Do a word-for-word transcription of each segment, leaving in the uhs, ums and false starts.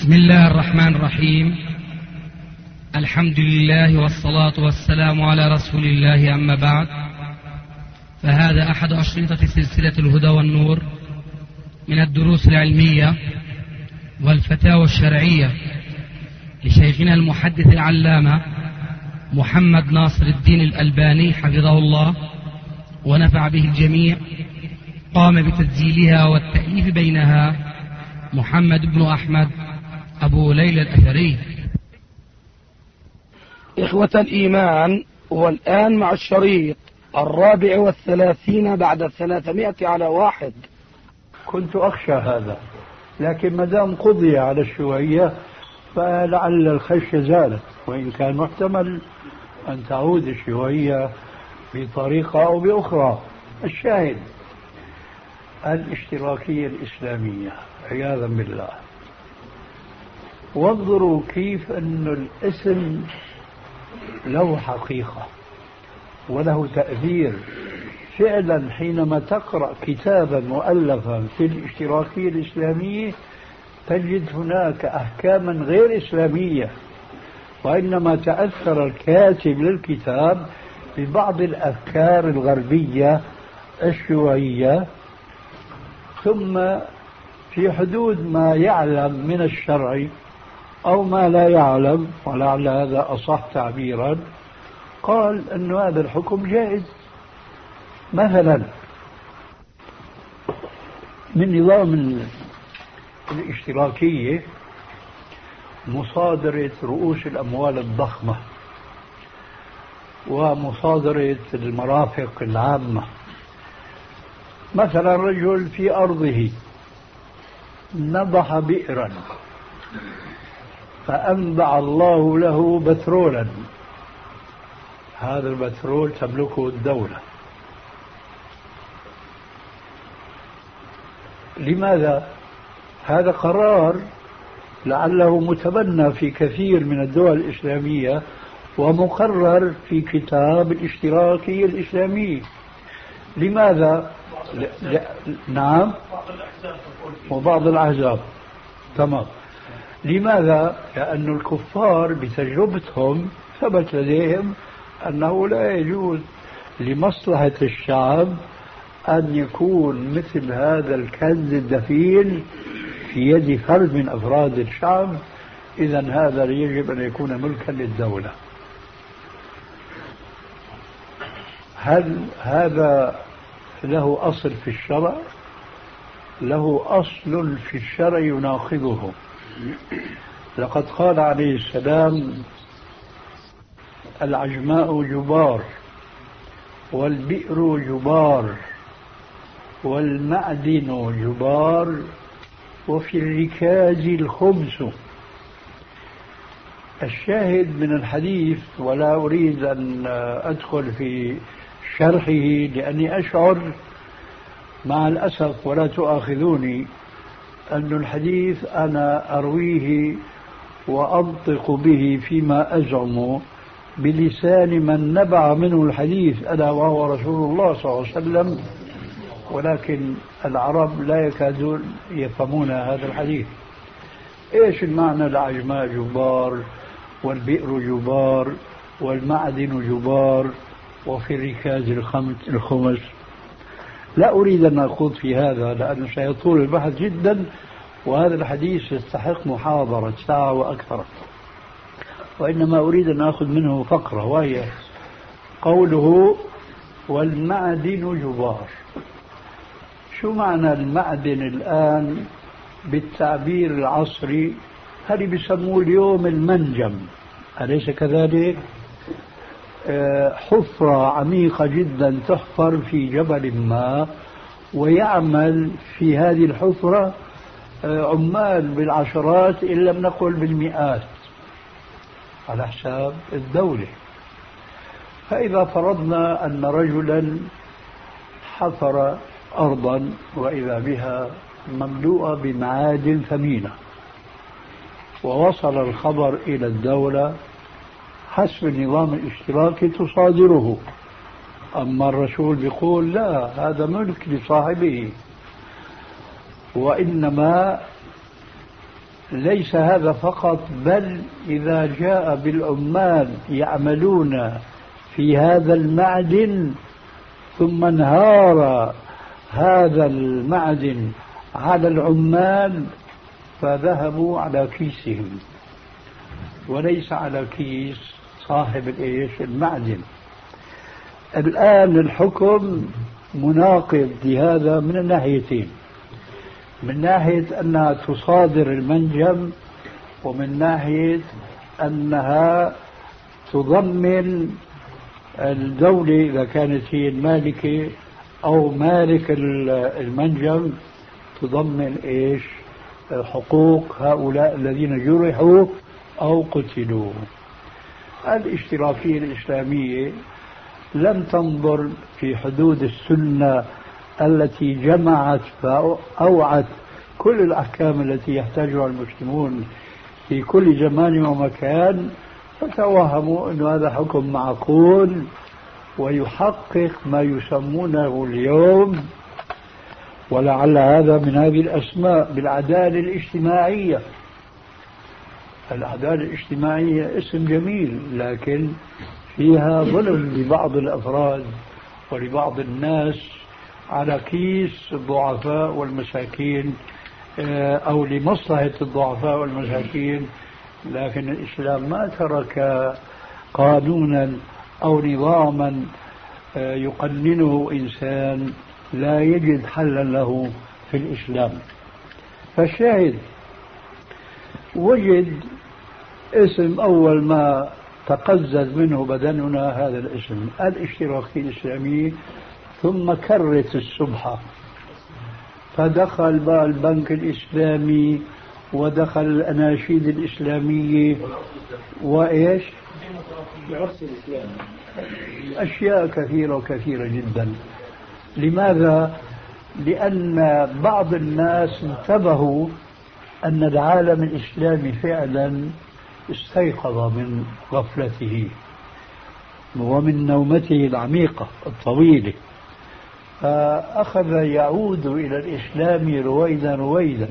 بسم الله الرحمن الرحيم. الحمد لله والصلاة والسلام على رسول الله، أما بعد، فهذا أحد أشرطة سلسلة الهدى والنور من الدروس العلمية والفتاوى الشرعية لشيخنا المحدث العلامة محمد ناصر الدين الألباني حفظه الله ونفع به الجميع. قام بتسجيلها والتأليف بينها محمد بن أحمد أبو ليلى الأثري. إخوة الإيمان، والآن مع الشريط الرابع والثلاثين بعد الثلاثمائة على واحد. كنت أخشى هذا، لكن مدام قضي على الشيوعية فلعل الخشية زالت، وإن كان محتمل أن تعود الشيوعية بطريقة أو بأخرى. الشاهد الاشتراكية الإسلامية عياذا بالله. وانظروا كيف أن الاسم له حقيقة وله تأثير فعلا. حينما تقرأ كتابا مؤلفا في الاشتراكية الإسلامية تجد هناك أحكاما غير إسلامية، وإنما تأثر الكاتب للكتاب ببعض الأفكار الغربية الشيوعية، ثم في حدود ما يعلم من الشرع أو ما لا يعلم، ولعل هذا أصح تعبيرا، قال أن هذا الحكم جائز. مثلا من نظام الاشتراكية مصادرة رؤوس الأموال الضخمة ومصادرة المرافق العامة. مثلا رجل في أرضه نضح بئرا فأنبع الله له بترولا، هذا البترول تملكه الدولة. لماذا؟ هذا قرار لعله متبنى في كثير من الدول الإسلامية ومقرر في كتاب الاشتراكية الإسلامية. لماذا؟ ل... ل... نعم، وبعض الأحزاب. تمام. لماذا؟ لأن الكفار بتجربتهم ثبت لديهم أنه لا يجوز لمصلحة الشعب أن يكون مثل هذا الكنز الدفين في يد فرد من أفراد الشعب، إذن هذا يجب أن يكون ملكا للدولة. هل هذا له أصل في الشرع؟ له أصل في الشرع يناقضه. لقد قال عليه السلام: العجماء جبار، والبئر جبار، والمعدن جبار، وفي الركاز الخبز. الشاهد من الحديث، ولا أريد أن أدخل في شرحه لأني أشعر مع الأسف، ولا تؤاخذوني، أن الحديث أنا أرويه وأنطق به فيما أزعم بلسان من نبع منه الحديث، ألا وهو رسول الله صلى الله عليه وسلم، ولكن العرب لا يكادون يفهمون هذا الحديث. إيش المعنى؟ العجماء جبار، والبئر جبار، والمعدن جبار، وفي الركاز الخمس. لا أريد أن أخوض في هذا لأنه سيطول البحث جدا، وهذا الحديث يستحق محاضرة ساعة وأكثر، وإنما أريد أن أخذ منه فقرة، وهي قوله: والمعدن جبار. شو معنى المعدن الآن بالتعبير العصري؟ هذه بيسموه اليوم المنجم، أليس كذلك؟ حفرة عميقة جدا تحفر في جبل ما، ويعمل في هذه الحفرة عمال بالعشرات إن لم نقل بالمئات على حساب الدولة. فإذا فرضنا أن رجلا حفر أرضا وإذا بها مملوءة بمعادن ثمينة، ووصل الخبر إلى الدولة، حسب النظام الاشتراكي تصادره، أما الرسول بيقول لا، هذا ملك لصاحبه، وإنما ليس هذا فقط، بل إذا جاء بالعمال يعملون في هذا المعدن ثم انهار هذا المعدن على العمال فذهبوا على كيسهم وليس على كيس صاحب الإيش المعدن. الآن الحكم مناقض لهذا من الناحيتين، من ناحية أنها تصادر المنجم، ومن ناحية أنها تضمن الدولة إذا كانت هي المالكة أو مالك المنجم تضمن إيش حقوق هؤلاء الذين جرحوا أو قتلوا. الاشتراكية الإسلامية لم تنظر في حدود السنة التي جمعت فأوعت كل الأحكام التي يحتاجها المسلمون في كل زمان ومكان، فتوهموا أن هذا حكم معقول ويحقق ما يسمونه اليوم، ولعل هذا من هذه الأسماء، بالعدالة الاجتماعية. العدالة الاجتماعية اسم جميل، لكن فيها ظلم لبعض الأفراد ولبعض الناس على كيس الضعفاء والمساكين أو لمصلحة الضعفاء والمساكين. لكن الإسلام ما ترك قانونا أو نظاما يقننه إنسان لا يجد حلا له في الإسلام. فالشاهد وجد اسم أول ما تقزز منه بدننا هذا الاسم الاشتراكية الإسلامية، ثم كرت السبحة فدخل بقى البنك الإسلامي ودخل الأناشيد الإسلامية وإيش العرس الإسلامي، أشياء كثيرة وكثيرة جدا. لماذا؟ لأن بعض الناس انتبهوا أن العالم الإسلامي فعلا استيقظ من غفلته ومن نومته العميقة الطويلة، فأخذ يعود إلى الإسلام رويدا رويدا.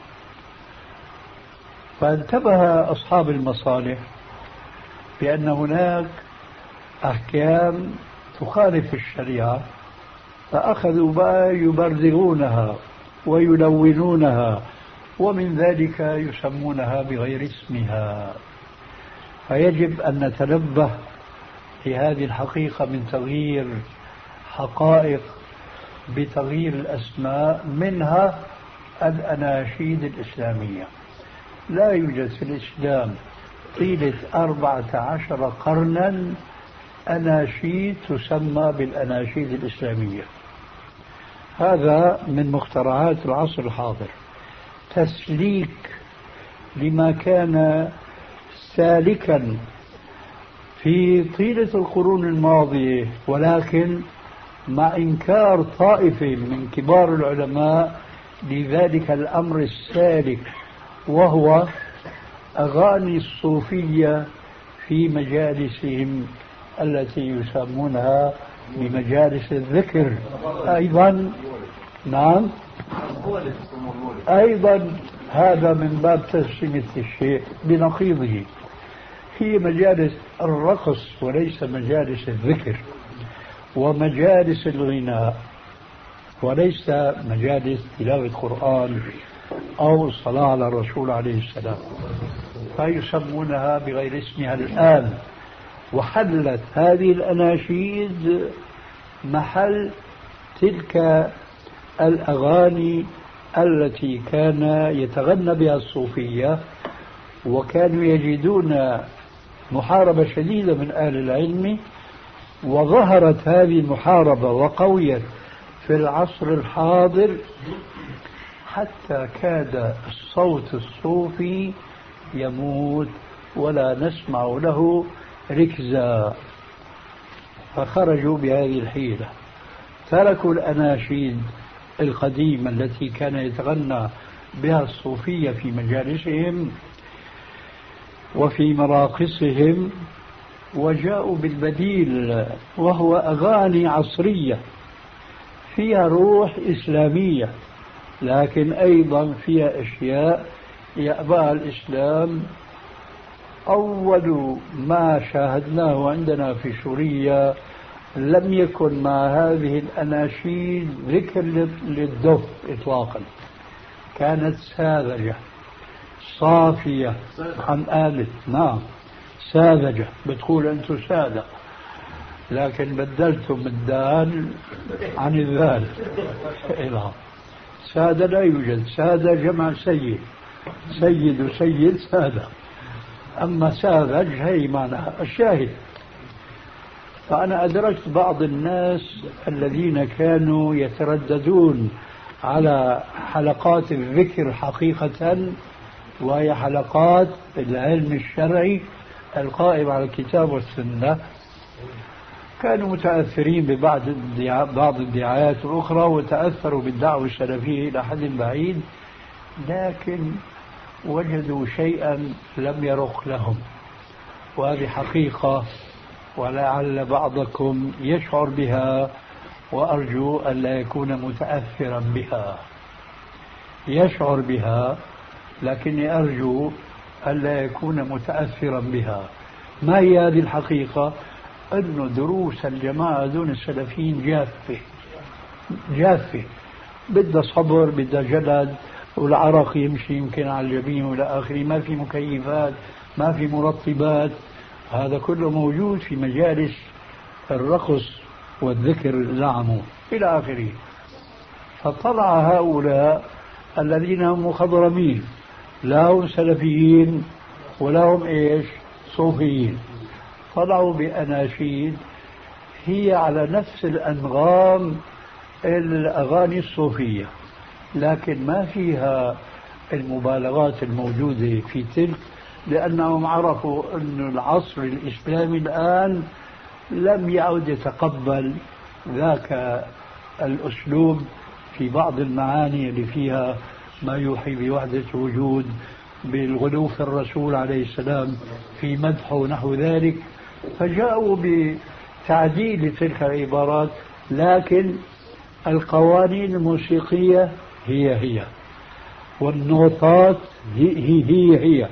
فانتبه أصحاب المصالح بأن هناك أحكام تخالف الشريعة، فأخذوا بقى يبرزغونها ويلونونها، ومن ذلك يسمونها بغير اسمها. فيجب أن نتنبه لهذه الحقيقة من تغيير حقائق بتغيير الأسماء، منها الأناشيد الإسلامية. لا يوجد في الإسلام طيلة أربعة عشر قرنا أناشيد تسمى بالأناشيد الإسلامية. هذا من مخترعات العصر الحاضر، تسليك لما كان سالكا في طيلة القرون الماضية، ولكن مع إنكار طائفة من كبار العلماء لذلك الأمر السالك، وهو أغاني الصوفية في مجالسهم التي يسمونها بمجالس الذكر. أيضا نعم أيضا هذا من باب تسمية الشيء بنقيضه، هي مجالس الرقص وليس مجالس الذكر، ومجالس الغناء وليس مجالس تلاوة القرآن أو الصلاة على الرسول عليه السلام، فيسمونها بغير اسمها الآن. وحلت هذه الأناشيد محل تلك الأغاني التي كان يتغنى بها الصوفية، وكانوا يجدون محاربة شديدة من أهل العلم، وظهرت هذه المحاربة وقويت في العصر الحاضر حتى كاد الصوت الصوفي يموت ولا نسمع له ركزا. فخرجوا بهذه الحيلة، تركوا الأناشيد القديمة التي كان يتغنى بها الصوفية في مجالسهم وفي مراقصهم، وجاءوا بالبديل، وهو أغاني عصرية فيها روح إسلامية، لكن أيضا فيها أشياء يأبى الإسلام. أول ما شاهدناه عندنا في سوريا لم يكن مع هذه الأناشيد ذكر للدف إطلاقا، كانت ساذجة صافية عن آلة. نعم ساذجة، بتقول أنتم سادة، لكن بدلتم الدال عن الذال. سادة لا يوجد، سادة جمع سيد، سيد وسيد سادة، أما ساذج هي معناها الشاهد. فأنا أدركت بعض الناس الذين كانوا يترددون على حلقات الذكر حقيقة، وهي حلقات العلم الشرعي القائم على الكتاب والسنة، كانوا متأثرين ببعض بعض الدعايات الأخرى وتأثروا بالدعوة السلفية إلى حد بعيد، لكن وجدوا شيئا لم يرق لهم، وهذه حقيقة ولعل بعضكم يشعر بها، وأرجو أن لا يكون متأثرا بها. يشعر بها لكني أرجو أن لا يكون متأثرا بها. ما هي هذه الحقيقة؟ أن دروس الجماعة دون السلفيين جافة جافة، بدها صبر، بدها جلد، والعرق يمشي يمكن على الجبين والى آخره، ما في مكيفات، ما في مرطبات، هذا كله موجود في مجالس الرقص والذكر زعموا إلى آخره. فطلع هؤلاء الذين هم مخضرمين، لا هم سلفيين ولا هم إيش صوفيين، طلعوا بأناشيد هي على نفس الأنغام الأغاني الصوفية، لكن ما فيها المبالغات الموجودة في تلك، لأنهم عرفوا أن العصر الإسلامي الآن لم يعد يتقبل ذاك الأسلوب في بعض المعاني اللي فيها ما يوحي بوحدة وجود، بالغلو في الرسول عليه السلام في مدحه ونحو ذلك، فجاءوا بتعديل تلك العبارات، لكن القوانين الموسيقية هي هي، والنوتات هي هي هي.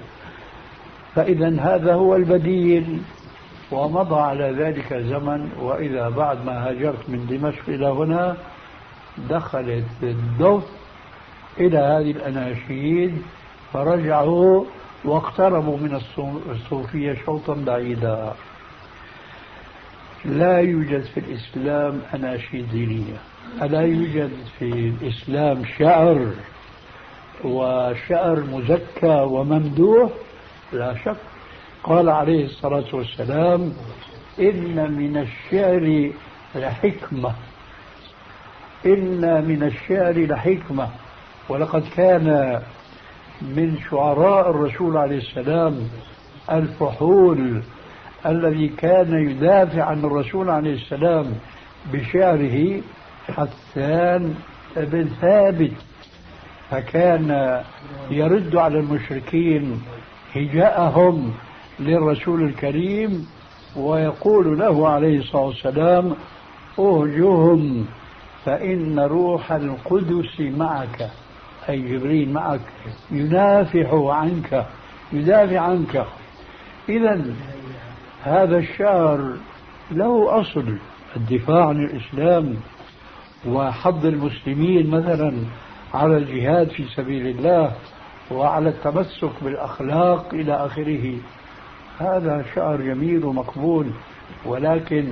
فإذا هذا هو البديل، ومضى على ذلك زمن، وإذا بعد ما هاجرت من دمشق إلى هنا دخلت الدف إلى هذه الأناشيد، فرجعوا واقتربوا من الصوفية شوطا بعيدا. لا يوجد في الإسلام أناشيد دينية، ألا يوجد في الإسلام شعر وشعر مزكى وممدوح؟ لا شك. قال عليه الصلاة والسلام: إن من الشعر لحكمة، إن من الشعر لحكمة. ولقد كان من شعراء الرسول عليه السلام الفحول الذي كان يدافع عن الرسول عليه السلام بشعره حسان بن ثابت، فكان يرد على المشركين هجاءهم للرسول الكريم ويقول له عليه الصلاة والسلام: أهجهم فإن روح القدس معك، أي جبريل معك ينافح عنك يدافع عنك. إذن هذا الشعر له أصل الدفاع عن الإسلام وحض المسلمين مثلا على الجهاد في سبيل الله وعلى التمسك بالأخلاق إلى آخره. هذا شعر جميل ومقبول، ولكن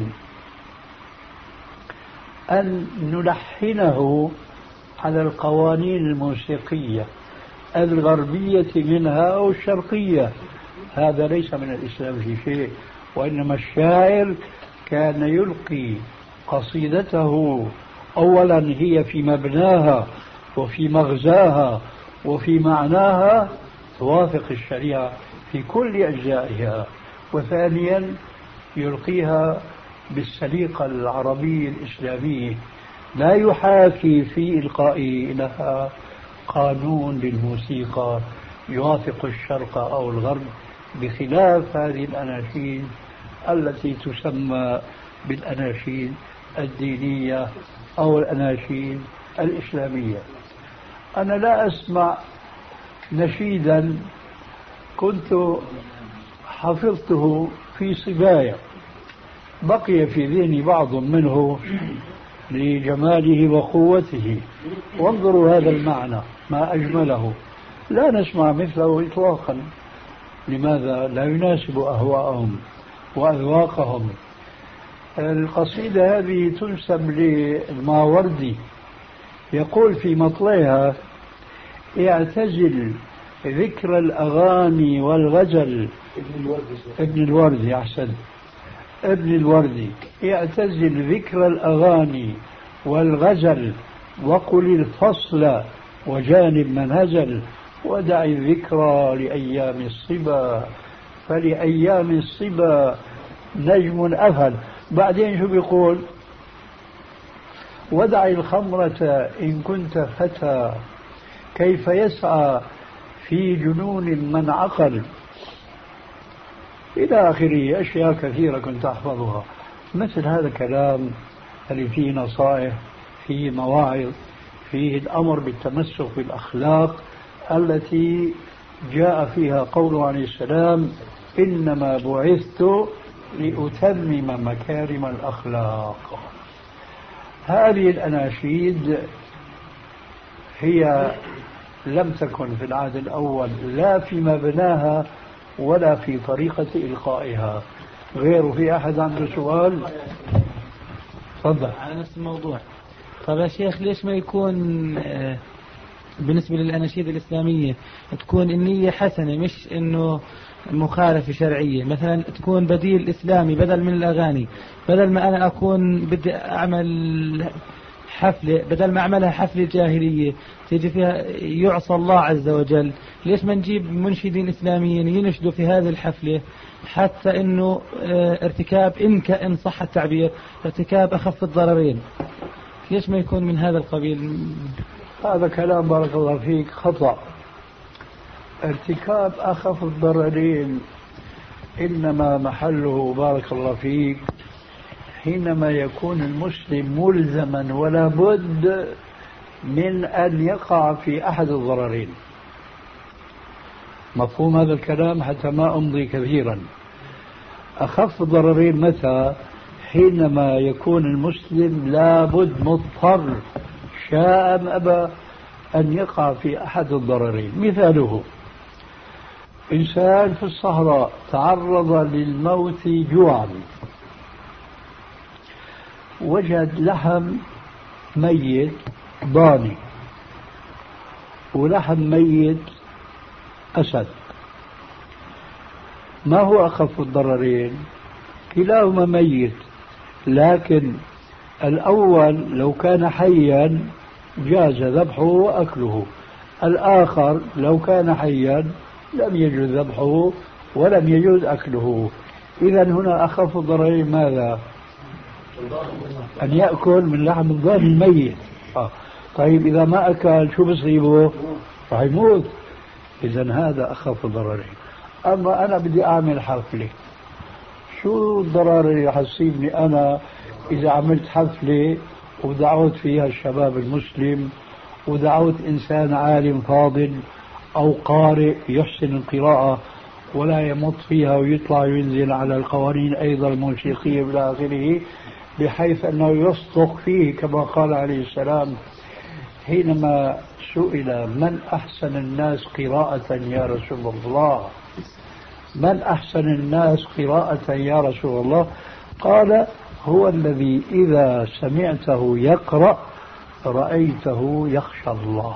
أن نلحنه على القوانين الموسيقية الغربية منها أو الشرقية، هذا ليس من الإسلام في شيء. وإنما الشاعر كان يلقي قصيدته أولا هي في مبناها وفي مغزاها وفي معناها توافق الشريعة في كل أجزائها، وثانيا يلقيها بالسليقة العربية الإسلامية، لا يحاكي في إلقائه لها قانون للموسيقى يوافق الشرق أو الغرب، بخلاف هذه الأناشيد التي تسمى بالأناشيد الدينية أو الأناشيد الإسلامية. أنا لا أسمع نشيدا كنت حفظته في صبايا، بقي في ذهني بعض منه لجماله وقوته. وانظروا هذا المعنى ما أجمله، لا نسمع مثله إطلاقا. لماذا؟ لا يناسب أهواءهم وأذواقهم. القصيدة هذه تنسب للماوردي، يقول في مطلعها: اعتزل ذكر الأغاني والغزل. ابن الوردي أحسن، ابن الوردي. اعتزل ذكر الأغاني والغزل وقل الفصل وجانب من هزل، ودع الذكرى لأيام الصبا فلأيام الصبا نجم أفل. بعدين شو بيقول؟ ودع الخمرة إن كنت فتى كيف يسعى في جنون من عقل، إلى آخره. أشياء كثيرة كنت أحفظها. مثل هذا الكلام اللي فيه نصائح، فيه مواعظ، فيه الأمر بالتمسك بالأخلاق التي جاء فيها قوله عليه السلام: إنما بعثت لأتمم مكارم الأخلاق. هذه الأناشيد هي لم تكن في العهد الأول لا في مبناها ولا في طريقة إلقائها. غير في أحد عنده سؤال؟ تفضل. على نفس الموضوع. طيب يا شيخ، ليش ما يكون بالنسبة للأناشيد الإسلامية تكون النية حسنة، مش إنه مخالفة شرعية؟ مثلا تكون بديل إسلامي بدل من الأغاني، بدل ما أنا أكون بدي أعمل حفلة، بدل ما أعملها حفلة جاهلية تيجي فيها يعصى الله عز وجل، ليش ما نجيب منشدين إسلاميين ينشدوا في هذه الحفلة حتى إنه ارتكاب، إن كان صح التعبير، ارتكاب أخف الضررين؟ ليش ما يكون من هذا القبيل؟ هذا كلام بارك الله فيك خطأ. ارتكاب أخف الضررين إنما محله بارك الله فيك حينما يكون المسلم ملزما ولا بد من أن يقع في أحد الضررين. مفهوم هذا الكلام حتى ما أمضي كثيرا. أخف الضررين متى؟ حينما يكون المسلم لابد مضطر شاء أم أبى أن يقع في أحد الضررين. مثاله: إنسان في الصحراء تعرض للموت جوعا، وجد لحم ميت ضاني ولحم ميت أسد. ما هو أخف الضررين؟ كلاهما ميت، لكن الأول لو كان حيا جاز ذبحه وأكله، الآخر لو كان حيا لم يجوز ذبحه ولم يجوز أكله. إذا هنا أخف الضررين ماذا؟ أن يأكل من لحم الضاني الميت. آه. طيب إذا ما أكل شو بصيبه؟ راح يموت. إذا هذا أخف الضررين. أما أنا بدي أعمل حفلة، شو الضرر اللي حتصيبني أنا إذا عملت حفلة ودعوت فيها الشباب المسلم ودعوت إنسان عالم فاضل أو قارئ يحسن القراءة ولا يمط فيها ويطلع وينزل على القوانين أيضا الموسيقية إلى آخره، بحيث أنه يصدق فيه كما قال عليه السلام حينما سئل: من أحسن الناس قراءة يا رسول الله؟ من أحسن الناس قراءة يا رسول الله؟ قال: هو الذي إذا سمعته يقرأ رأيته يخشى الله.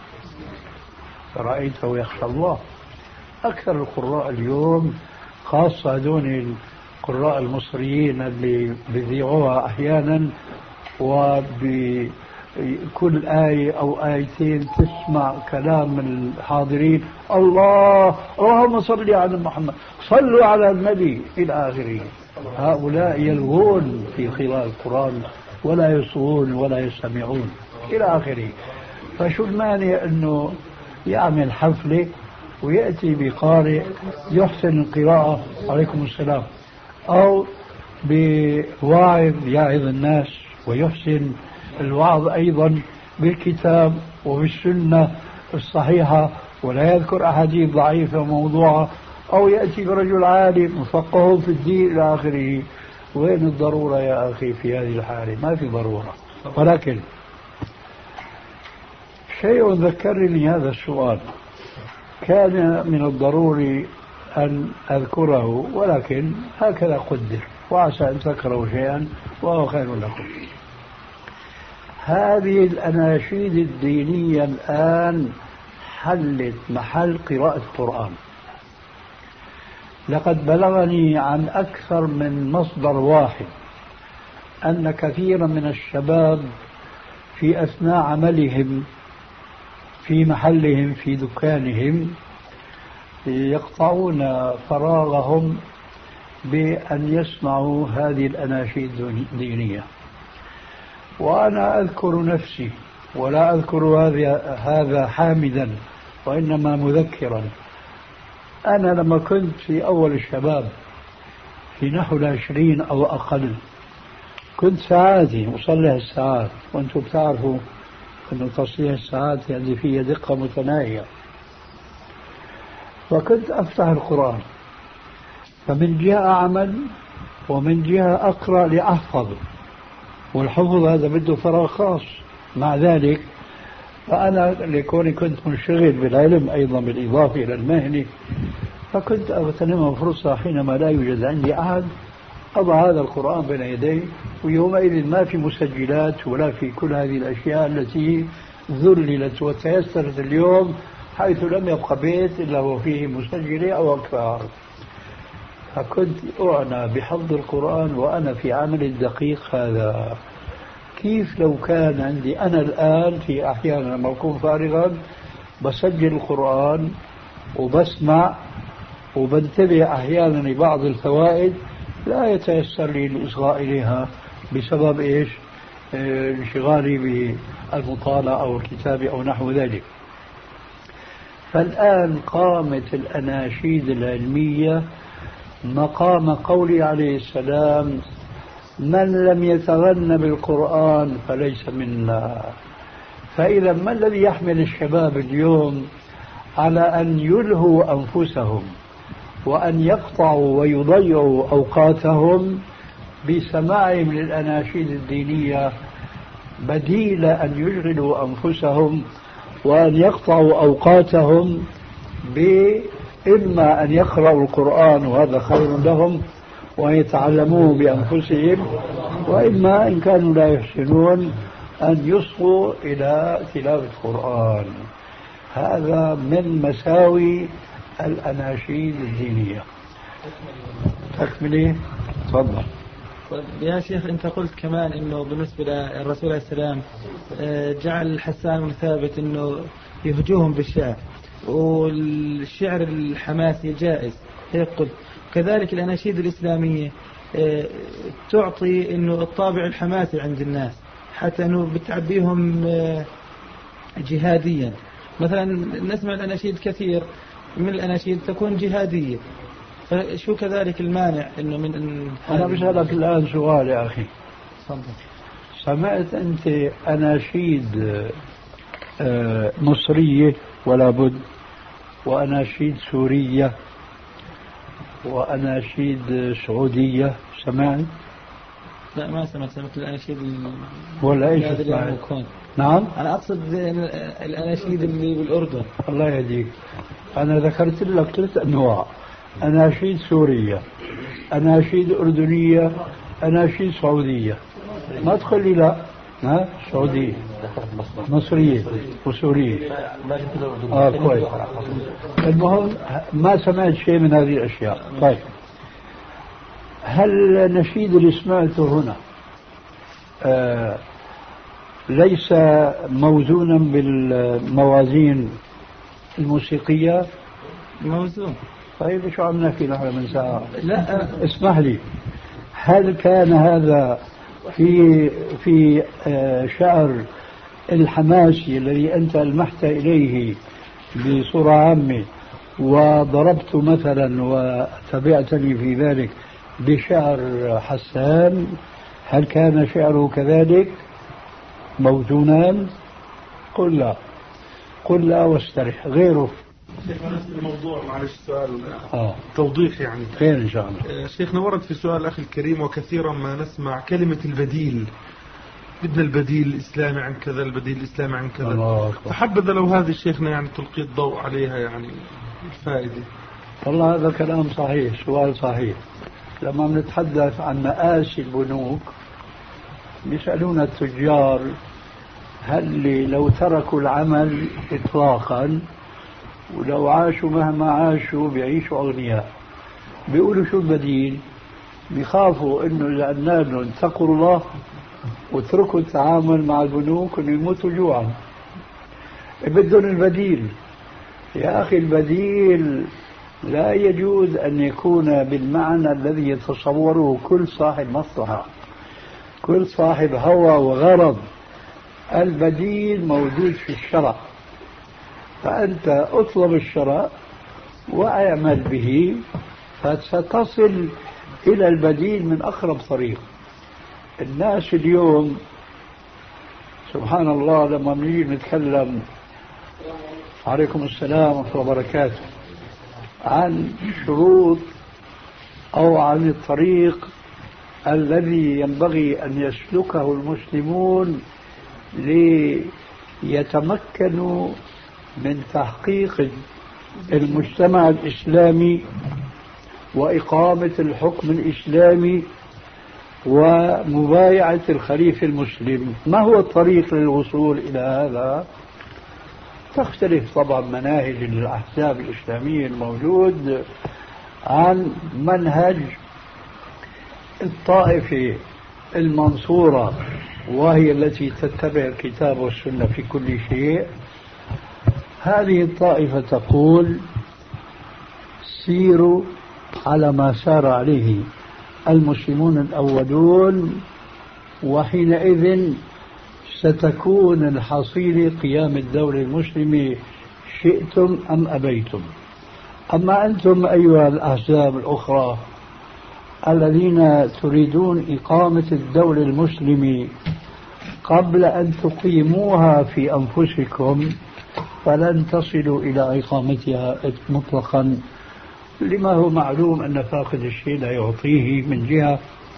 رأيته يخشى الله. أكثر القراء اليوم، خاصة دون القراء المصريين اللي بيذيعوها أحيانا، وبكل آية أو آيتين تسمع كلام من الحاضرين: الله اللهم صل على محمد، صلوا على النبي إلى آخره. هؤلاء يلغون في قراءة القرآن ولا يصغون ولا يستمعون إلى آخره. فشو المانع أنه يعمل حفلة ويأتي بقارئ يحسن القراءة، عليكم السلام، أو بواعظ يعظ الناس ويحسن الوعظ أيضا بالكتاب وبالسنة الصحيحة ولا يذكر أحاديث ضعيفة وموضوعة، أو يأتي برجل عالم مفقه في الدين إلى آخره. وين الضرورة يا أخي في هذه الحالة؟ ما في ضرورة. ولكن شيء ذكرني هذا السؤال، كان من الضروري أن أذكره، ولكن هكذا قدر، وعسى أن تكرهوا شيئا وهو خير لكم. هذه الأناشيد الدينية الآن حلت محل قراءة القرآن. لقد بلغني عن أكثر من مصدر واحد أن كثيرا من الشباب في أثناء عملهم في محلهم في دكانهم يقطعون فراغهم بأن يسمعوا هذه الأناشيد الدينية. وأنا أذكر نفسي ولا أذكر هذا حامدا وإنما مذكرا. أنا لما كنت في أول الشباب في نحو العشرين أو أقل، كنت ساعاتي أصلح الساعات، وأنتم بتعرفوا أن تصليح الساعات يعني فيه دقة متناهية. فكنت أفتح القرآن، فمن جهة أعمل ومن جهة أقرأ لأحفظ، والحفظ هذا بده فراغ خاص. مع ذلك فأنا لكوني كنت منشغل بالعلم أيضا بالإضافة إلى المهنة، فكنت أغتنم فرصة حينما لا يوجد عندي أحد أضع هذا القرآن بين يدي. ويومئذ ما في مسجلات ولا في كل هذه الأشياء التي ذللت وتيسرت اليوم، حيث لم يبقى بيت إلا وفيه مسجلة أو أكثر. فكنت أعنى بحفظ القرآن وأنا في عمل الدقيق هذا. كيف لو كان عندي أنا الآن في أحيانا لما أكون فارغا بسجل القرآن وبسمع وبنتبه أحيانا لبعض الفوائد لا يتيسر لي الإصغاء إليها بسبب إيش؟ انشغالي بالمطالعة أو الكتابة أو نحو ذلك. فالآن قامت الأناشيد العلمية مقام قولي عليه السلام: من لم يتغن بالقرآن فليس منا. فإذا ما الذي يحمل الشباب اليوم على أن يلهوا أنفسهم وأن يقطعوا ويضيعوا أوقاتهم بسماعهم للأناشيد الدينية، بديل أن يشغلوا أنفسهم وأن يقطعوا أوقاتهم بإما أن يقرأوا القرآن وهذا خير لهم وأن يتعلموه بأنفسهم، وإما إن كانوا لا يحسنون أن يصغوا إلى تلاوة القرآن. هذا من مساوي الأناشيد الدينية. تكملي؟ تفضل. يا شيخ أنت قلت كمان إنه بالنسبة للرسول عليه السلام جعل حسان بن ثابت إنه يهجوهم بالشعر، والشعر الحماسي جائز هيك قلت. كذلك الأناشيد الإسلامية تعطي إنه الطابع الحماسي عند الناس، حتى إنه بتعبيهم جهاديا. مثلا نسمع الأناشيد كثير من الأناشيد تكون جهادية، فشو كذلك المانع إنه من إن أنا بسألك الآن سؤال يا أخي. سمعت أنت أناشيد مصرية ولا بد، وأناشيد سورية، وأناشيد سعودية؟ سمعت؟ لا ما سمعت. سمعت الأناشيد ولا إيش سمعت؟ نعم أنا أقصد الأناشيد اللي بالأردن. الله يهديك. أنا ذكرت لك ثلاث أنواع: أناشيد سورية، أناشيد أردنية، أناشيد سعودية. ما تقول لي لا. ها؟ سعودية مصرية وسورية. آه كويس. المهم ما سمعت شيء من هذه الأشياء. طيب، هل النشيد اللي سمعته هنا آه ليس موزونا بالموازين الموسيقية؟ موزون. طيب شو عم نحكي نحن من ساعة؟ لا اسمح لي، هل كان هذا في في شعر الحماسي الذي أنت ألمحت إليه بصورة عامة وضربت مثلا وتبعتني في ذلك بشعر حسان، هل كان شعره كذلك موزونان؟ قل لا، قل لا واسترح. غيره شيخنا نفس الموضوع، معلش سؤال آه. توضيح يعني. خير إن شاء الله. شيخنا ورد في سؤال أخي الكريم وكثيرا ما نسمع كلمة البديل، بدنا البديل الإسلامي عن كذا، البديل الإسلامي عن كذا، فحبذا لو هذه شيخنا يعني تلقي الضوء عليها يعني الفائدة. والله هذا كلام صحيح، سؤال صحيح. لما بنتحدث عن مآسي البنوك بيسألون التجار هل لو تركوا العمل إطلاقا ولو عاشوا مهما عاشوا بيعيشوا أغنياء، بيقولوا شو البديل؟ بيخافوا إنه إذا قلنا لهم اتقوا الله واتركوا التعامل مع البنوك إنه يموتوا جوعا. بدهم البديل. يا أخي البديل لا يجوز أن يكون بالمعنى الذي يتصوره كل صاحب مصلحة، كل صاحب هوى وغرض. البديل موجود في الشرع، فأنت اطلب الشرع واعمل به فستصل إلى البديل من أقرب طريق. الناس اليوم سبحان الله لما نيجي نتكلم عليكم السلام ورحمة الله وبركاته عن شروط أو عن الطريق الذي ينبغي أن يسلكه المسلمون ليتمكنوا من تحقيق المجتمع الإسلامي وإقامة الحكم الإسلامي ومبايعة الخليفة المسلم، ما هو الطريق للوصول إلى هذا؟ تختلف طبعا مناهج الأحزاب الإسلامية الموجود عن منهج الطائفة المنصورة وهي التي تتبع الكتاب والسنة في كل شيء. هذه الطائفة تقول سيروا على ما سار عليه المسلمون الأولون وحينئذ ستكون الحصيلة قيام الدولة المسلمة شئتم أم أبيتم. أما أنتم أيها الأحزاب الأخرى الذين تريدون إقامة الدولة المسلمة قبل أن تقيموها في أنفسكم فلن تصلوا إلى إقامتها مطلقا، لما هو معلوم أن فاقد الشيء لا يعطيه من جهة.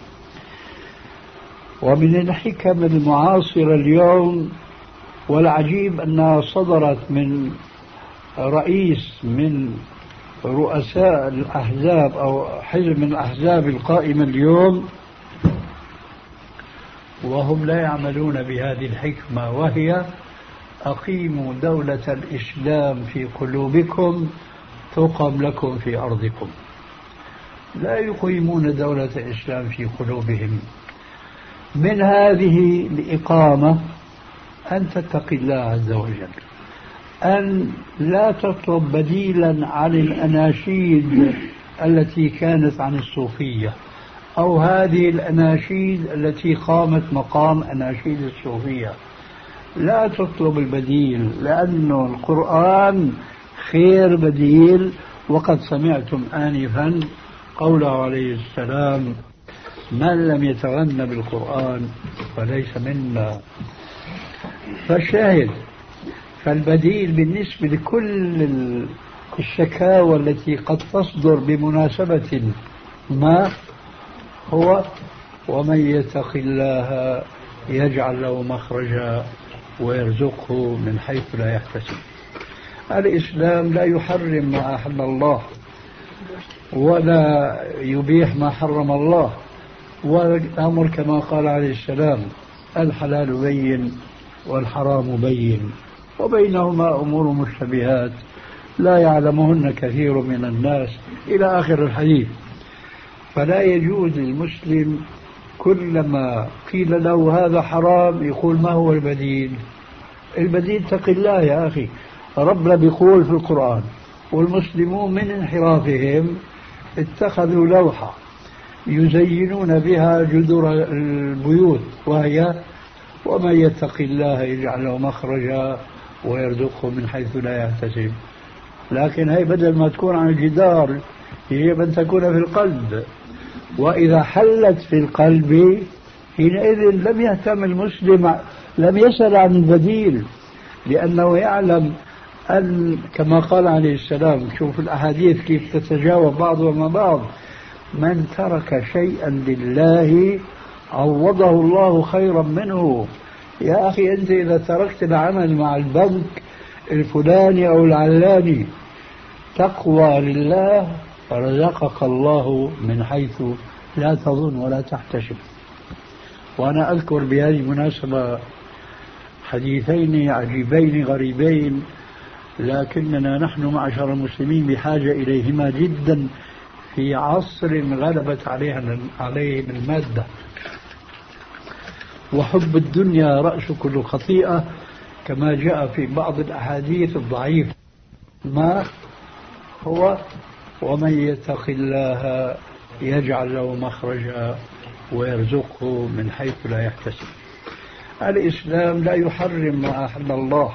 ومن الحكم المعاصرة اليوم والعجيب أنها صدرت من رئيس من رؤساء الأحزاب أو حزب من الأحزاب القائمة اليوم وهم لا يعملون بهذه الحكمة، وهي أقيموا دولة الإسلام في قلوبكم تقم لكم في أرضكم. لا يقيمون دولة الإسلام في قلوبهم. من هذه الإقامة أن تتقي الله عز وجل، أن لا تطلب بديلا عن الأناشيد التي كانت عن الصوفية أو هذه الأناشيد التي قامت مقام أناشيد الصوفية. لا تطلب البديل، لأنه القرآن خير بديل. وقد سمعتم آنفا قوله عليه السلام من لم يتغنى بالقرآن فليس منا. فالشاهد فالبديل بالنسبة لكل الشكاوى التي قد تصدر بمناسبة ما هو ومن يتق الله يجعل له مخرجا ويرزقه من حيث لا يحتسب. الإسلام لا يحرم ما أحل الله ولا يبيح ما حرم الله، والأمر كما قال عليه السلام الحلال بين والحرام بين وبينهما أمور مشتبهات لا يعلمهن كثير من الناس إلى آخر الحديث. فلا يجوز للمسلم كلما قيل له هذا حرام يقول ما هو البديل؟ البديل تقي الله يا أخي. ربنا بيقول في القرآن والمسلمون من انحرافهم اتخذوا لوحة يزينون بها جدر البيوت وهي ومن يتق الله يجعل له مخرجا ويرزقه من حيث لا يحتسب. لكن هي بدل ما تكون عن الجدار يجب أن تكون في القلب، وإذا حلت في القلب حينئذ لم يهتم المسلم، لم يسأل عن البديل، لأنه يعلم أن كما قال عليه السلام، شوف الأحاديث كيف تتجاوب بعضها مع بعض، من ترك شيئا لله عوضه الله خيرا منه. يا أخي أنت إذا تركت العمل مع البنك الفلاني أو العلاني تقوى لله رزقك الله من حيث لا تظن ولا تحتسب. وأنا أذكر بهذه المناسبة حديثين عجيبين غريبين، لكننا نحن معشر المسلمين بحاجة إليهما جدا في عصر غلبت عليها عليه المادة. وحب الدنيا رأس كل خطيئة كما جاء في بعض الأحاديث الضعيفة. ما هو ومن يتق الله يجعل له مخرجا ويرزقه من حيث لا يحتسب. الإسلام لا يحرم ما أحل الله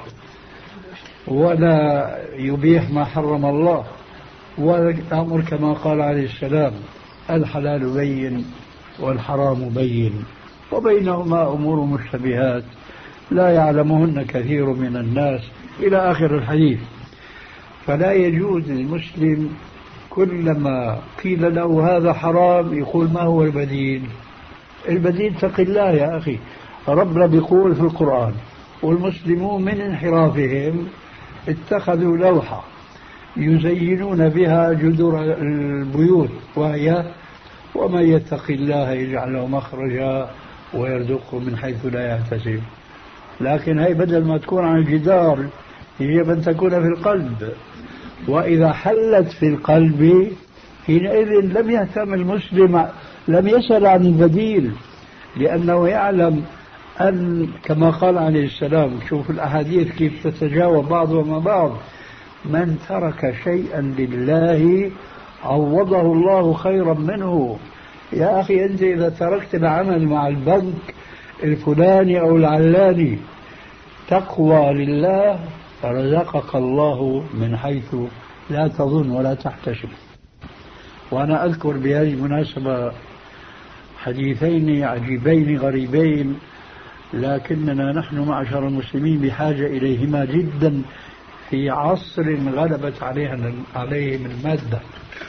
ولا يبيح ما حرم الله، والأمر كما قال عليه السلام الحلال بين والحرام بين وبينهما أمور مشتبهات لا يعلمهن كثير من الناس إلى آخر الحديث. فلا يجوز للمسلم كلما قيل له هذا حرام يقول ما هو البديل؟ البديل اتق الله يا أخي. ربنا بيقول في القرآن والمسلمون من انحرافهم اتخذوا لوحة يزينون بها جدر البيوت، وهي ومن يتق الله يجعل له مخرجا ويرزقه من حيث لا يحتسب. لكن هي بدل ما تكون على الجدار يجب أن تكون في القلب، وإذا حلت في القلب حينئذ لم يهتم المسلم، لم يسأل عن البديل، لأنه يعلم أن كما قال عليه السلام، شوف الأحاديث كيف تتجاوب بعضها مع بعض، من ترك شيئا لله عوضه الله خيرا منه. يا أخي أنت إذا تركت العمل مع البنك الفلاني أو العلاني تقوى لله رزقك الله من حيث لا تظن ولا تحتسب. وأنا أذكر بهذه المناسبة حديثين عجيبين غريبين، لكننا نحن معشر المسلمين بحاجة إليهما جدا في عصر غلبت عليها عليهم المادة.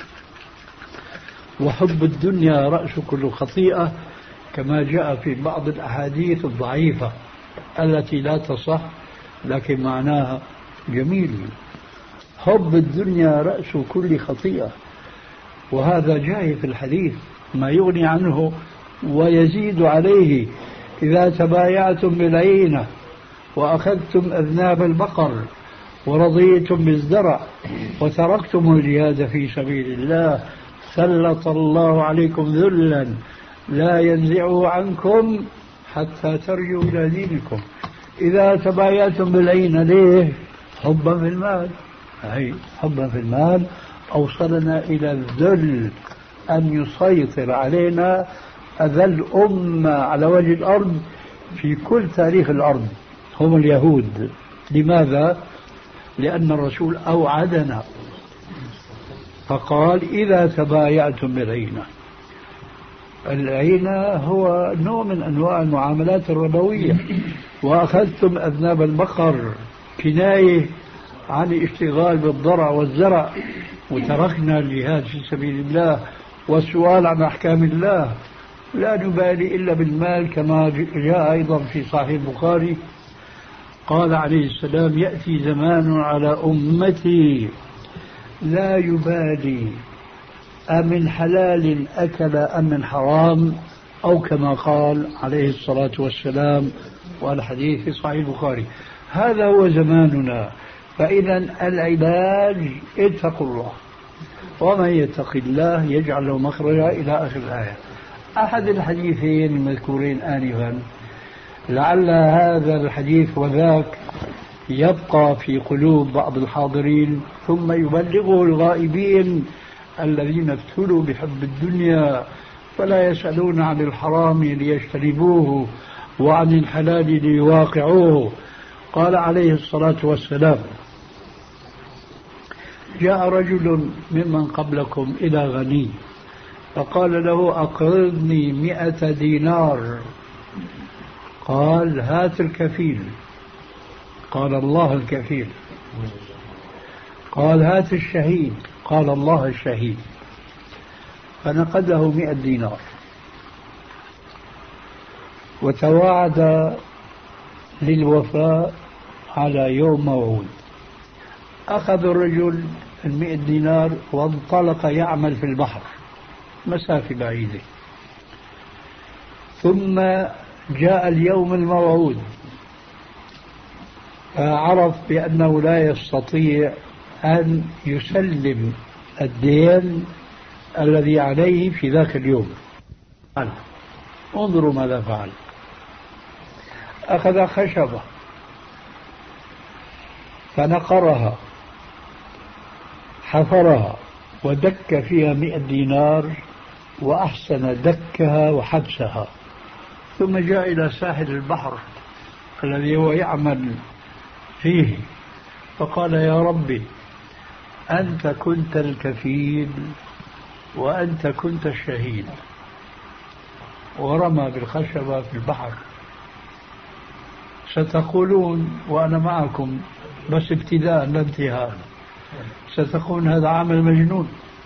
وحب الدنيا رأس كل خطيئة كما جاء في بعض الأحاديث الضعيفة التي لا تصح لكن معناها جميل. حب الدنيا رأس كل خطيئة، وهذا جاي في الحديث ما يغني عنه ويزيد عليه. إذا تبايعتم بالعينة وأخذتم أذناب البقر ورضيتم بالزرع وتركتم الجهاد في سبيل الله سلط الله عليكم ذلا لا ينزعه عنكم حتى ترجعوا إلى دينكم. إذا تبايعتم بالعينة ليه؟ حبا في المال. أي حبا في المال أوصلنا إلى الذل، أن يسيطر علينا أذل أمة على وجه الأرض في كل تاريخ الأرض هم اليهود. لماذا؟ لأن الرسول أوعدنا فقال إذا تبايعتم بالعينة. العينة هو نوع من أنواع المعاملات الربوية. وأخذتم أذناب البقر كناية عن الاشتغال بالضرع والزرع، وتركنا الجهاد في سبيل الله والسؤال عن أحكام الله. لا نبالي إلا بالمال كما جاء أيضا في صحيح البخاري قال عليه السلام يأتي زمان على أمتي لا يبالي أمن حلال أكل أم من حرام، أو كما قال عليه الصلاة والسلام، والحديث في صحيح البخاري. هذا هو زماننا. فإذا العلاج اتقوا الله، ومن يتق الله يجعل له مخرجا إلى آخر الآية. أحد الحديثين المذكورين آنفا لعل هذا الحديث وذاك يبقى في قلوب بعض الحاضرين ثم يبلغه الغائبين الذين ابتلوا بحب الدنيا فلا يسألون عن الحرام ليجتنبوه وعن الحلال ليواقعوه. قال عليه الصلاة والسلام جاء رجل ممن قبلكم إلى غني فقال له أقرضني مئة دينار. قال هات الكفيل. قال الله الكفيل. قال هات الشهيد. قال الله الشهيد. فنقده مئة دينار وتواعد للوفاء على يوم موعود. أخذ الرجل المئة دينار وانطلق يعمل في البحر مسافة بعيدة. ثم جاء اليوم الموعود فعرف بأنه لا يستطيع أن يسلم الدين الذي عليه في ذاك اليوم. انظروا ماذا فعل. أخذ خشبة فنقرها حفرها ودك فيها مئة دينار وأحسن دكها وحبسها. ثم جاء إلى ساحل البحر الذي هو يعمل فيه فقال يا ربي أنت كنت الكفيل وأنت كنت الشهيد، ورمى بالخشبة في البحر. ستقولون وأنا معكم بس ابتداء لا انتهاء، ستقول هذا عمل مجنون.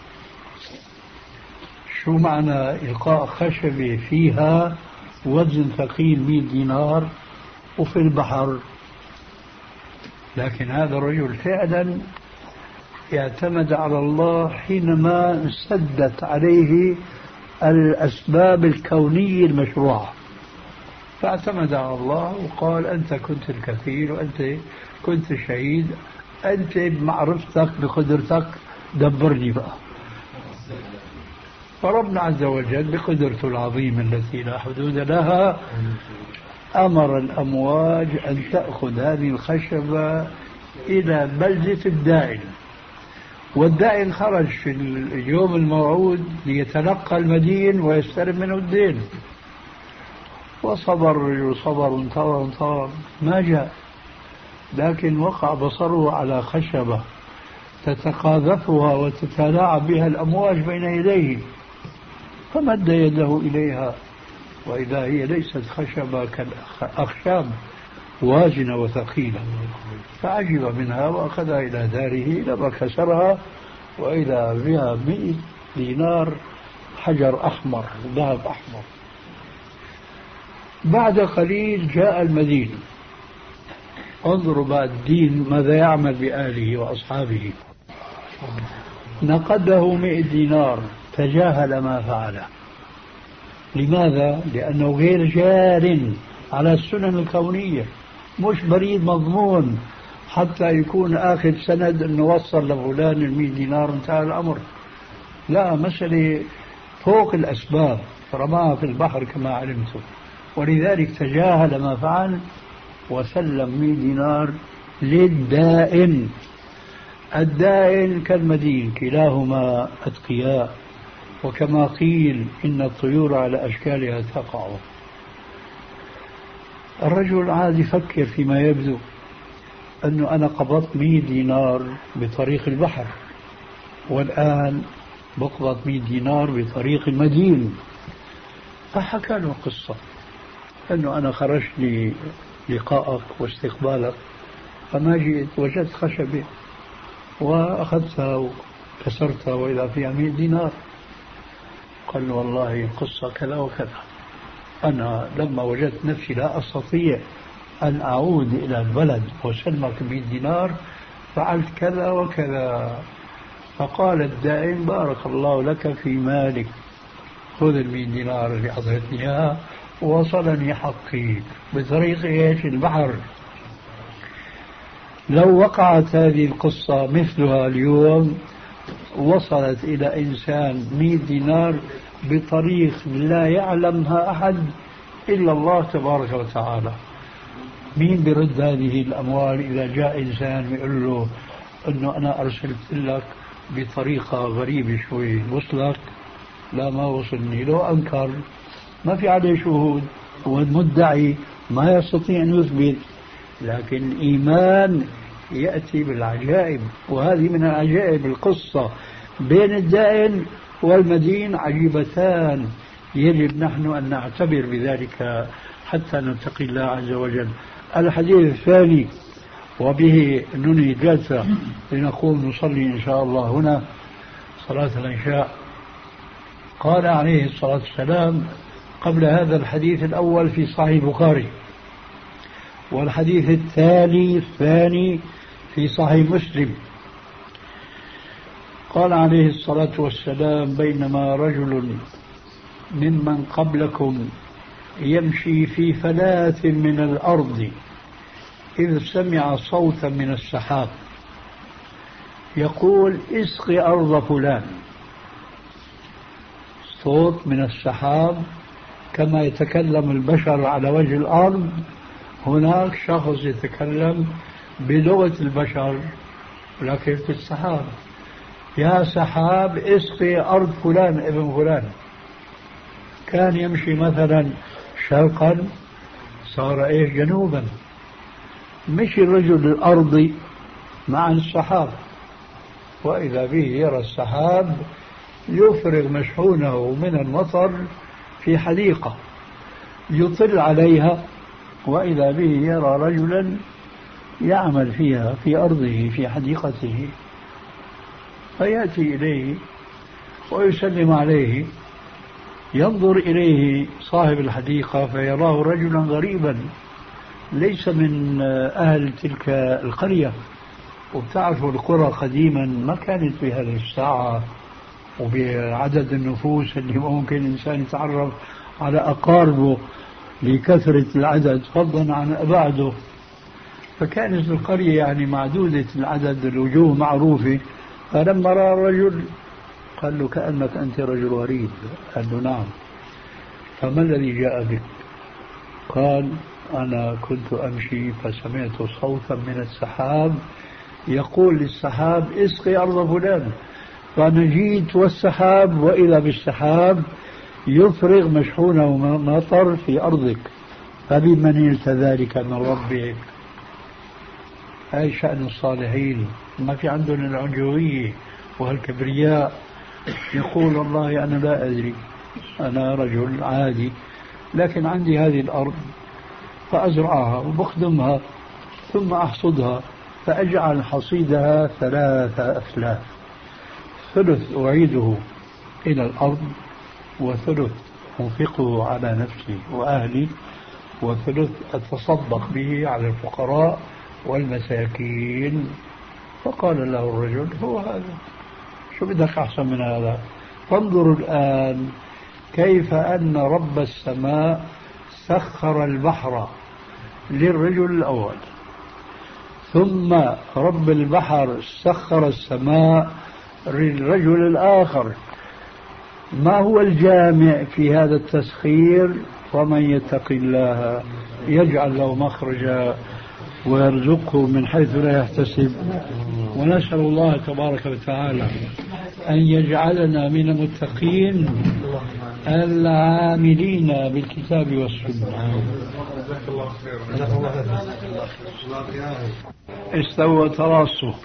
شو معنى إلقاء خشبة فيها وزن ثقيل مئة دينار وفي البحر؟ لكن هذا الرجل فعلا اعتمد على الله حينما انسدت عليه الأسباب الكونية المشروعة، فاعتمد على الله وقال أنت كنت الكفيل وأنت كنت الشهيد، أنت بمعرفتك بقدرتك دبرني بقى. فربنا عز وجل بقدرته العظيمة التي لا حدود لها أمر الأمواج أن تأخذ هذه الخشبة إلى بلدة الدائن، والدائن خرج في اليوم الموعود ليتلقى المدين ويستلم منه الدين. وصبر الرجل صبر وانتظر وانتظر ما جاء، لكن وقع بصره على خشبة تتقاذفها وتتلاعب بها الأمواج بين يديه، فمد يده إليها وإذا هي ليست خشبة كالأخشاب واجنة وثقيلة، فعجب منها وأخذها إلى داره لما كسرها وإذا بها مئة دينار حجر أحمر ذهب أحمر. بعد قليل جاء المدين. انظروا بعد الدين ماذا يعمل بآله وأصحابه. نقده مئة دينار تجاهل ما فعله. لماذا؟ لأنه غير جار على السنن الكونية، مش بريد مضمون حتى يكون آخر سند أنه وصل لفلان المئة دينار انتهى الأمر. لا، مسألة فوق الأسباب، رماها في البحر كما علمتم، ولذلك تجاهل ما فعل وسلم مئة دينار للدائن. الدائن كالمدين كلاهما أتقياء، وكما قيل إن الطيور على أشكالها تقع. الرجل عاد يفكر فيما يبدو أنه أنا قبضت مئة دينار بطريق البحر والآن بقبض مئة دينار بطريق المدين. فحكى له قصة أنه أنا خرجت للقائك واستقبالك فما جئت وجدت خشبة وأخذتها وكسرتها وإذا فيها مئة دينار. قال له والله القصة كذا وكذا، أنا لما وجدت نفسي لا أستطيع أن أعود إلى البلد وسلمك مئة دينار فعلت كذا وكذا. فقال الدائن بارك الله لك في مالك، خذ المئة دينار اللي أعطيتني إياها ووصلني حقي بطريق إيش؟ البحر. لو وقعت هذه القصة مثلها اليوم وصلت إلى إنسان مئة دينار بطريق لا يعلمها أحد إلا الله تبارك وتعالى، مين برد هذه الأموال إذا جاء إنسان يقول له أنه أنا أرسلت لك بطريقة غريبة شوي، وصلك؟ لا ما وصلني. لو أنكر ما في عليه شهود والمدعي ما يستطيع أن يثبت، لكن الإيمان يأتي بالعجائب، وهذه من العجائب القصة بين الدائن والمدين عجيبتان، يجب نحن أن نعتبر بذلك حتى نتقي الله عز وجل. الحديث الثاني وبه ننهي الجلسة لنقوم نصلي إن شاء الله هنا صلاة العشاء. قال عليه الصلاة والسلام قبل هذا الحديث الأول في صحيح البخاري، والحديث التالي الثاني في صحيح مسلم، قال عليه الصلاة والسلام بينما رجل ممن قبلكم يمشي في فلاة من الأرض إذ سمع صوتا من السحاب يقول اسقي أرض فلان. صوت من السحاب كما يتكلم البشر على وجه الأرض، هناك شخص يتكلم بلغة البشر لكن في السحاب. يا سحاب اسقي أرض فلان ابن فلان. كان يمشي مثلا شرقا صار ايه جنوبا. مشي الرجل الأرضي مع السحاب، وإذا به يرى السحاب يفرغ مشحونه من المطر في حديقة يطل عليها، وإذا به يرى رجلا يعمل فيها في أرضه في حديقته، فيأتي إليه ويسلم عليه. ينظر إليه صاحب الحديقة فيراه رجلا غريبا ليس من أهل تلك القرية. وبتعرفوا القرى قديما ما كانت بهذه الساعة وبعدد النفوس اللي ممكن الإنسان يتعرف على أقاربه لكثرة العدد فضلا عن أبعده. فكانت القرية يعني معدودة العدد، الوجوه معروفة. فلما رأى الرجل قال له كأنك أنت رجل غريب. قال له نعم. فما الذي جاء بك؟ قال أنا كنت أمشي فسمعت صوتا من السحاب يقول للسحاب اسقي أرض فلان، فأنا جيت والسحاب وإذا بالسحاب يفرغ مشحونه مطر في أرضك، فبمن نلت ذلك من ربك. هاي شأن الصالحين، ما في عندهم العنجوية والكبرياء. يقول والله أنا لا أدري، أنا رجل عادي لكن عندي هذه الأرض فأزرعها وبخدمها ثم أحصدها فأجعل حصيدها ثلاثة أثلاث، ثلث أعيده إلى الأرض وثلث أنفقه على نفسي وأهلي وثلث أتصدق به على الفقراء والمساكين. فقال له الرجل هو هذا، شو بدك أحسن من هذا؟ فانظروا الآن كيف أن رب السماء سخر البحر للرجل الأول، ثم رب البحر سخر السماء للرجل الآخر. ما هو الجامع في هذا التسخير؟ ومن يتق الله يجعل له مخرجا ويرزقه من حيث لا يحتسب. ونسأل الله تبارك وتعالى أن يجعلنا من المتقين العاملين بالكتاب والسنة. استوى تراصوا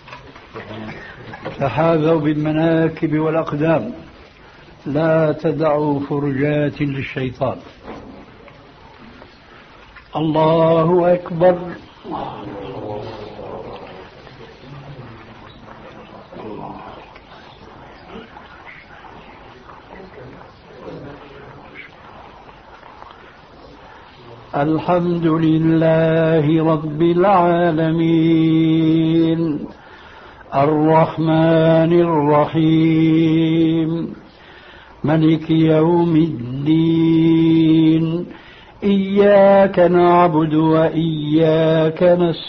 تحاذوا بالمناكب والأقدام، لا تدعوا فرجات للشيطان. الله أكبر. الحمد لله رب العالمين الرحمن الرحيم ملك يوم الدين إياك نعبد وإياك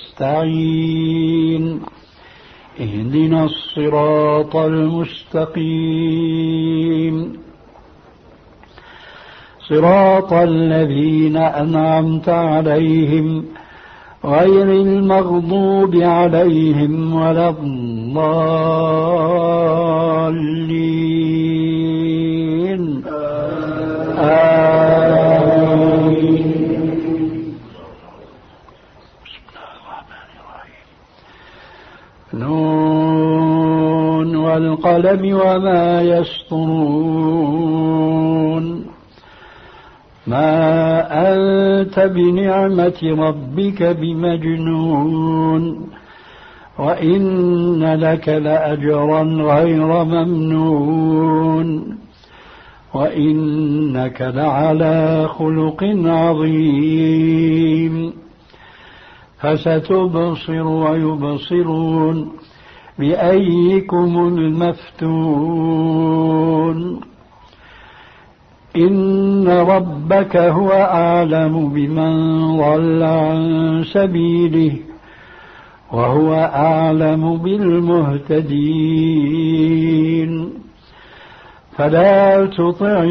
نستعين اهدنا الصراط المستقيم صراط الذين أنعمت عليهم غير المغضوب عليهم ولا الضالين آمين. بسم الله الرحمن الرحيم. نون والقلم وما يسطرون ما أنت بنعمة ربك بمجنون وإن لك لأجرا غير ممنون وإنك لعلى خلق عظيم فستبصر ويبصرون بأيكم المفتون إن ربك هو أعلم بمن ضل عن سبيله وهو أعلم بالمهتدين فلا تطع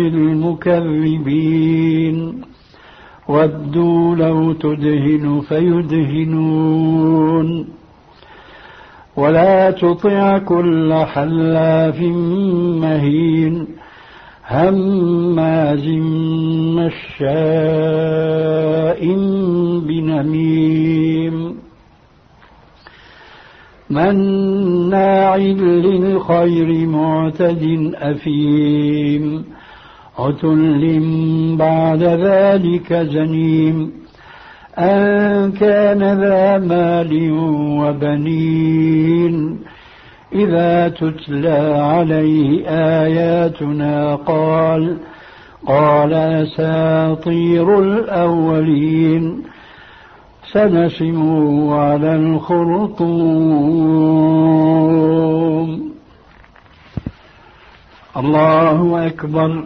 المكذبين ودوا لو تدهن فيدهنون ولا تطع كل حلاف مهين هماز مشاء بنميم مناع للخير معتد أثيم عتل بعد ذلك زنيم أن كان ذا مال وبنين إذا تتلى عليه آياتنا قال قال أساطير الأولين سنسمه على الخرطوم. الله أكبر.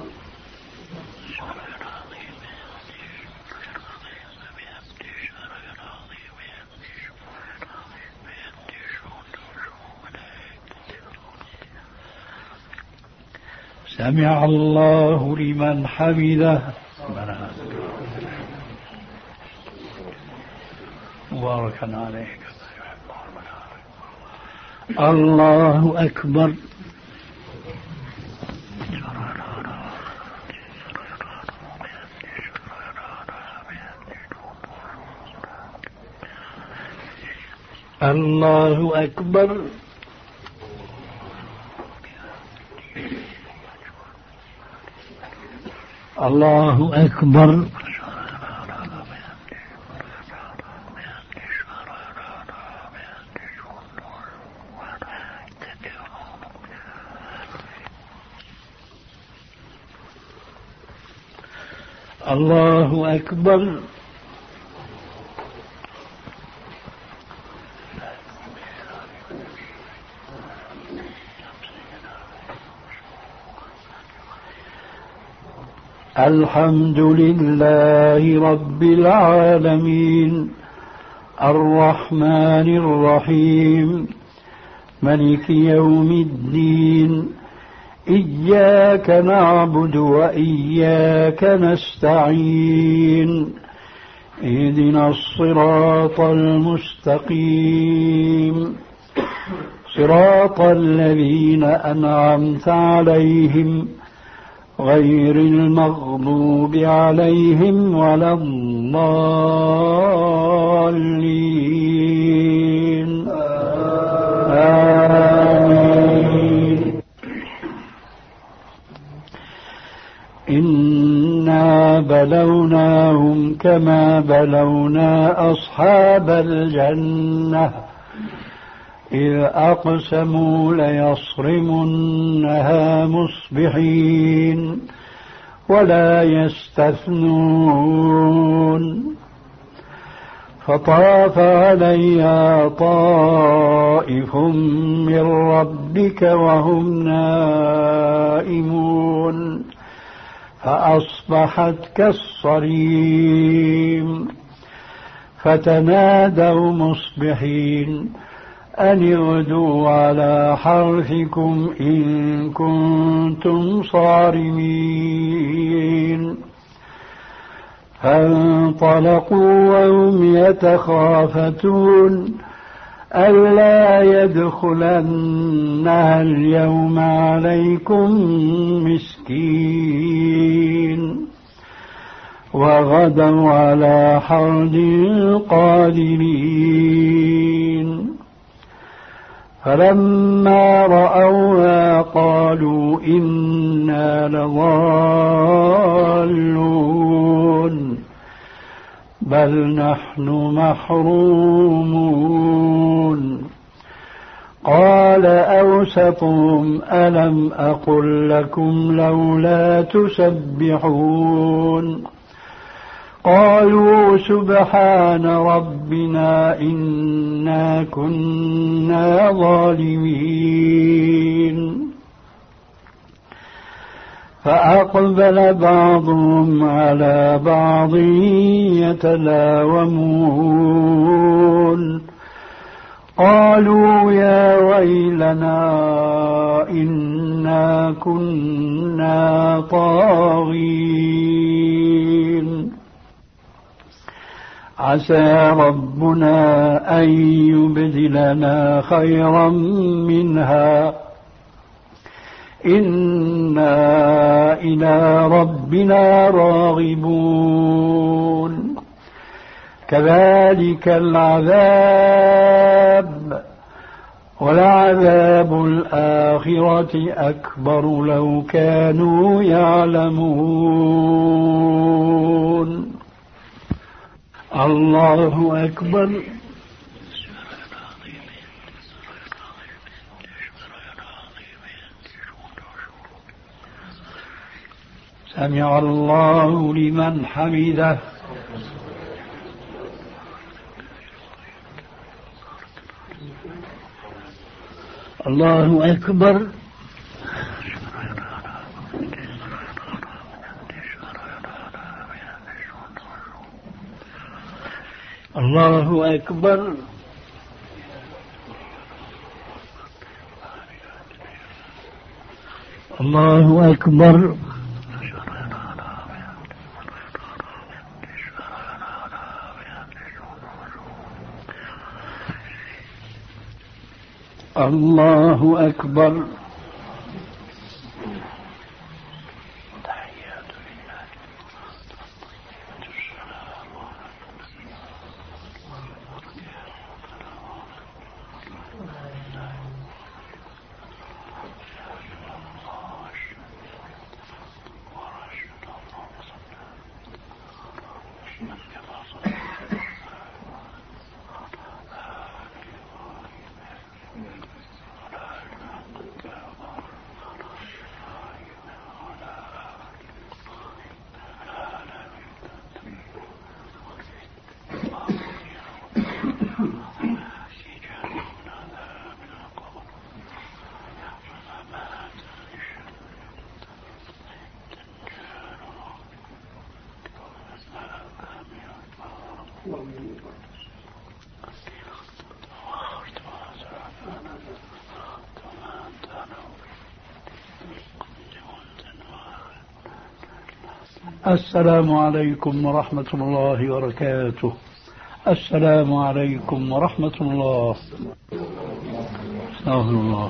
سمع الله لمن حمده. بارك عليك. الله أكبر. الله أكبر. الله أكبر. الله أكبر. الحمد لله رب العالمين الرحمن الرحيم ملك يوم الدين إياك نعبد وإياك نستعين اهدنا الصراط المستقيم صراط الذين أنعمت عليهم غير المغضوب عليهم ولا الضالين آمين. إنا بلوناهم كما بلونا أصحاب الجنة إذ أقسموا ليصرمنها مصبحين ولا يستثنون فطاف عليها طائف من ربك وهم نائمون فأصبحت كالصريم فتنادوا مصبحين أن اغدوا على حرثكم إن كنتم صارمين فانطلقوا وهم يتخافتون ألا يدخلنها اليوم عليكم مسكين وغدوا على حرد قادرين فلما رأوها قالوا إنا لضالون بل نحن محرومون. قال أوسطهم ألم أقل لكم لولا تسبحون قالوا سبحان ربنا إنا كنا ظالمين. فأقبل بعضهم على بعض يتلاومون قالوا يا ويلنا إنا كنا طاغين عسى ربنا أن يبدلنا خيرا منها إنا إلى ربنا راغبون. كذلك العذاب ولعذاب الآخرة أكبر لو كانوا يعلمون. الله أكبر. سمع الله لمن حمده. الله أكبر. الله أكبر. الله أكبر. الله أكبر. السلام عليكم ورحمة الله وبركاته. السلام عليكم ورحمة الله. استغفر الله.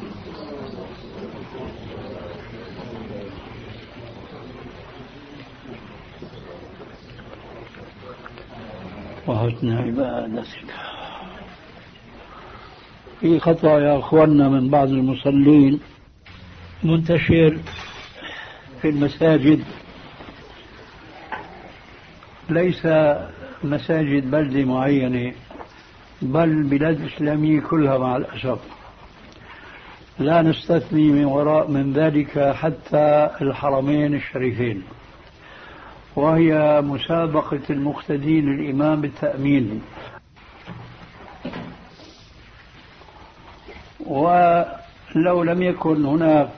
وحسن عبادتك. في خطأ يا أخواننا من بعض المصلين منتشر في المساجد، ليس مساجد بلدة معينة بل بلاد إسلامية كلها مع الأسف، لا نستثني من وراء من ذلك حتى الحرمين الشريفين، وهي مسابقة المقتدين للإمام بالتأمين. ولو لم يكن هناك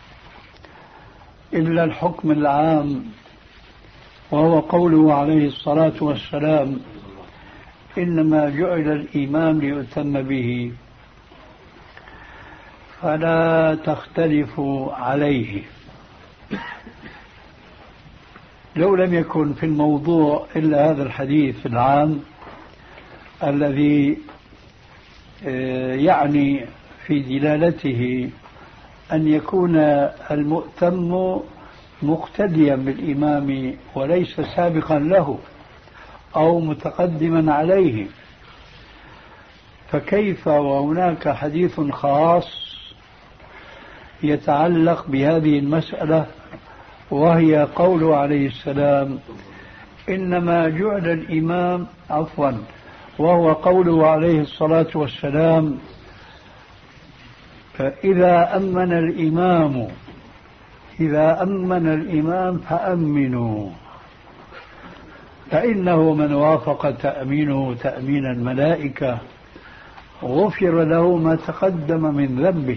إلا الحكم العام وهو قوله عليه الصلاة والسلام إنما جعل الإمام ليؤتم به، فلا تختلفوا عليه. لو لم يكن في الموضوع إلا هذا الحديث العام الذي يعني في دلالته أن يكون المؤتم مقتديا بالإمام وليس سابقا له أو متقدما عليه، فكيف وهناك حديث خاص يتعلق بهذه المسألة، وهي قوله عليه السلام إنما جعل الإمام عفوا وهو قوله عليه الصلاة والسلام إذا أمن الإمام إذا أمن الإمام فأمنوا فإنه من وافق تأمينه تأمين الملائكة غفر له ما تقدم من ذنبه.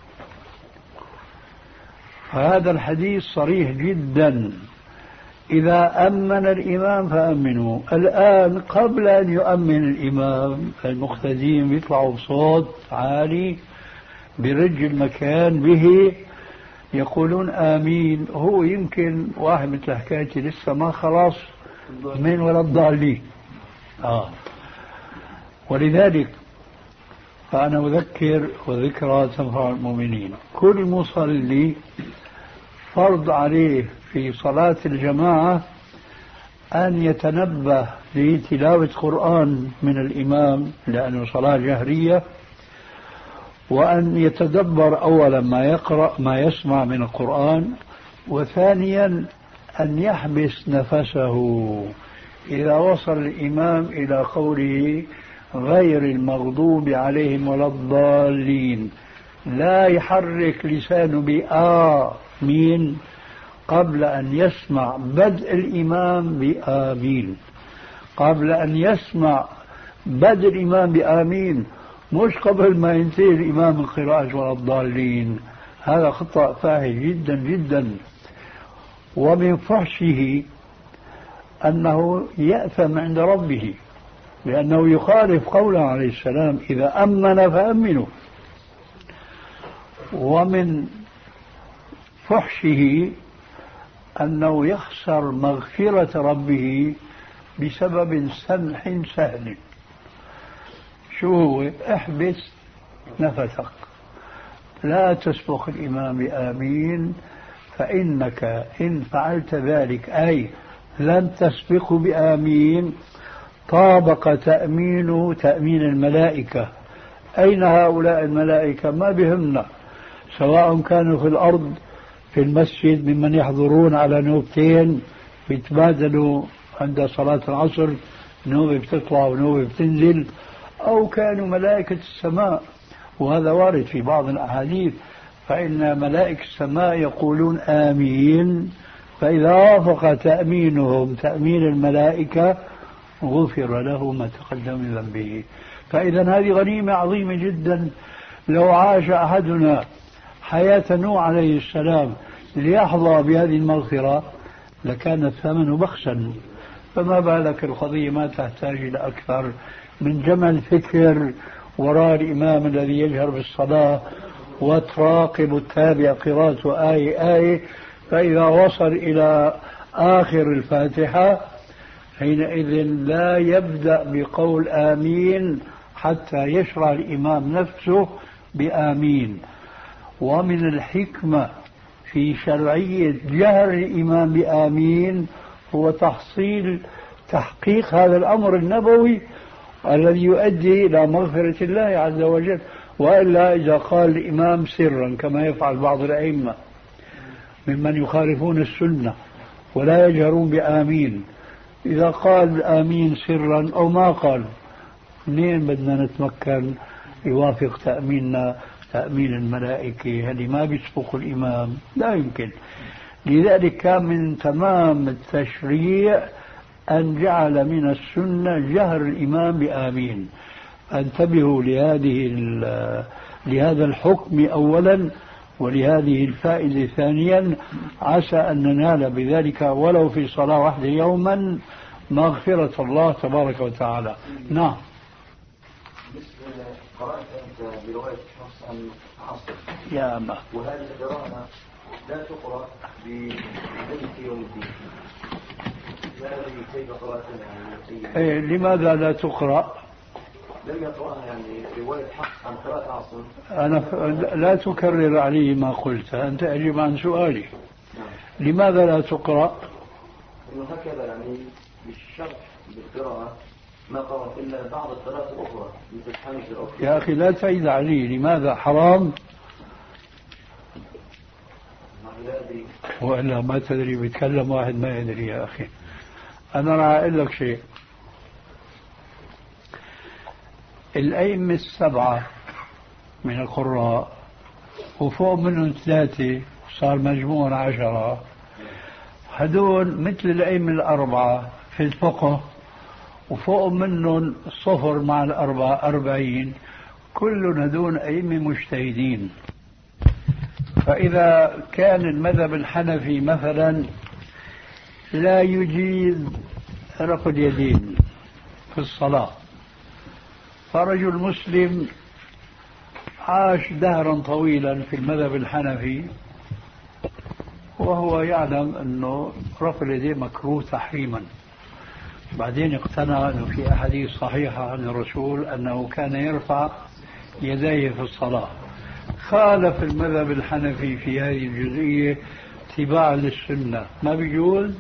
فهذا الحديث صريح جدا، إذا أمن الإمام فأمنوا. الآن قبل أن يؤمن الإمام المقتدين يطلعوا بصوت عالي برج المكان به يقولون آمين. هو يمكن واحد مثل حكايتي لسه ما خلاص من ولا الضالين. آه. ولذلك فأنا أذكر وذكرى تنفع المؤمنين. كل مصلي فرض عليه في صلاة الجماعة أن يتنبه لتلاوة قرآن من الإمام لأنه صلاة جهرية، وأن يتدبر أولا ما يقرأ ما يسمع من القرآن، وثانيا أن يحبس نفسه إذا وصل الإمام إلى قوله غير المغضوب عليهم ولا الضالين لا يحرك لسانه بآمين قبل أن يسمع بدء الإمام بآمين، قبل أن يسمع بدء الإمام بآمين، مش قبل ما ينتهي الإمام من قراءة ولا الضالين. هذا خطأ فاحش جدا جدا. ومن فحشه أنه يأثم عند ربه لأنه يخالف قوله عليه السلام إذا أمن فأمنوا. ومن فحشه أنه يخسر مغفرة ربه بسبب سمح سهل. شو هو؟ احبس نفسك، لا تسبق الإمام بآمين، فإنك إن فعلت ذلك أي لم تسبقه بآمين طابق تأمينه تأمين الملائكة. أين هؤلاء الملائكة؟ ما بهمنا، سواء كانوا في الأرض في المسجد ممن يحضرون على نوبتين بيتبادلوا عند صلاة العصر، نوبة بتطلع ونوبة بتنزل، أو كانوا ملائكة السماء، وهذا وارد في بعض الأحاديث، فإن ملائكة السماء يقولون آمين، فإذا وافق تأمينهم تأمين الملائكة غفر له ما تقدم من ذنبه. فإذا هذه غنيمة عظيمة جدا. لو عاش أحدنا حياة نوح عليه السلام ليحظى بهذه المغفرة لكان الثمن بخسا، فما بالك القضية ما تحتاج إلى أكثر من جمع الفكر وراء الإمام الذي يجهر بالصلاة وتراقب التابع قراءة آية آية، فإذا وصل إلى آخر الفاتحة حينئذ لا يبدأ بقول آمين حتى يشرع الإمام نفسه بآمين. ومن الحكمة في شرعية جهر الإمام بآمين هو تحصيل تحقيق هذا الأمر النبوي الذي يؤدي إلى مغفرة الله عز وجل. وإلا إذا قال الإمام سرا كما يفعل بعض الأئمة ممن يخالفون السنة ولا يجهرون بآمين، إذا قال آمين سرا أو ما قال منين بدنا نتمكن يوافق تأميننا تأمين الملائكة؟ هذه ما بيسبق الإمام، لا يمكن. لذلك كان من تمام التشريع أن جعل من السنة جهر الإمام بآمين. انتبهوا لهذه لهذا الحكم أولا، ولهذه الفائدة ثانيا، عسى أن ننال بذلك ولو في صلاة واحدة يوما مغفرة الله تبارك وتعالى. نعم. قرأت أنت برواية حفص عن عاصم يا أما وهذه القراءة لا تقرأ بملك يوم الدين، كيف قرأتها؟ إيه لماذا لا تقرأ؟ لم يقرأها يعني رواية حفص عن قراءة عاصم. أنا ف... لا تكرر علي ما قلت، أنت أجب عن سؤالي. نعم. لماذا لا تقرأ؟ إنه هكذا يعني بالشرح بالقراءة ما قرأ إلا بعض القراءات الأخرى مثل حمش الأخرى. يا أخي لا تعيد علي، لماذا حرام؟ وإلا ما تدري، بيتكلم واحد ما يدري يا أخي. أنا راح أقول لك شيء. الأئمة السبعة من القراء وفوق منهم ثلاثة صار مجموع عشرة، هدول مثل الأئمة الأربعة في الفقه، وفوق منهم صفر مع الأربعة أربعين، كل هدول أئمة مجتهدين. فإذا كان المذهب الحنفي مثلا لا يجيز رفع اليدين في الصلاة، فرجل مسلم عاش دهرا طويلا في المذهب الحنفي وهو يعلم أنه رفع اليدين مكروه تحريما، بعدين اقتنع أنه في أحاديث صحيحة عن الرسول أنه كان يرفع يديه في الصلاة، خالف المذهب الحنفي في هذه الجزئية اتباعا للسنة، ما بيجوز؟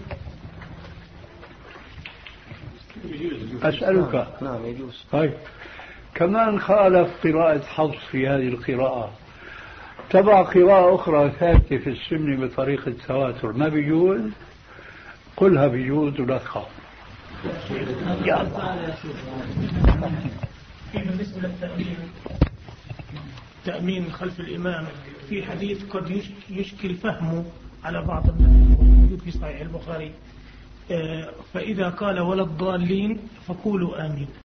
أسألك. نعم يجوز. طيب كمان خالف قراءة حفص في هذه القراءة، تبع قراءة أخرى ثابتة في السنة بطريقة التواتر، ما بيجوز؟ قلها بيجوز ولا تخاف. يا الله. بالنسبة للتأمين، تأمين خلف الإمام في حديث قد يشكل فهمه على بعض الناس موجود في صحيح البخاري، فإذا قال ولا الضالين فقولوا آمين.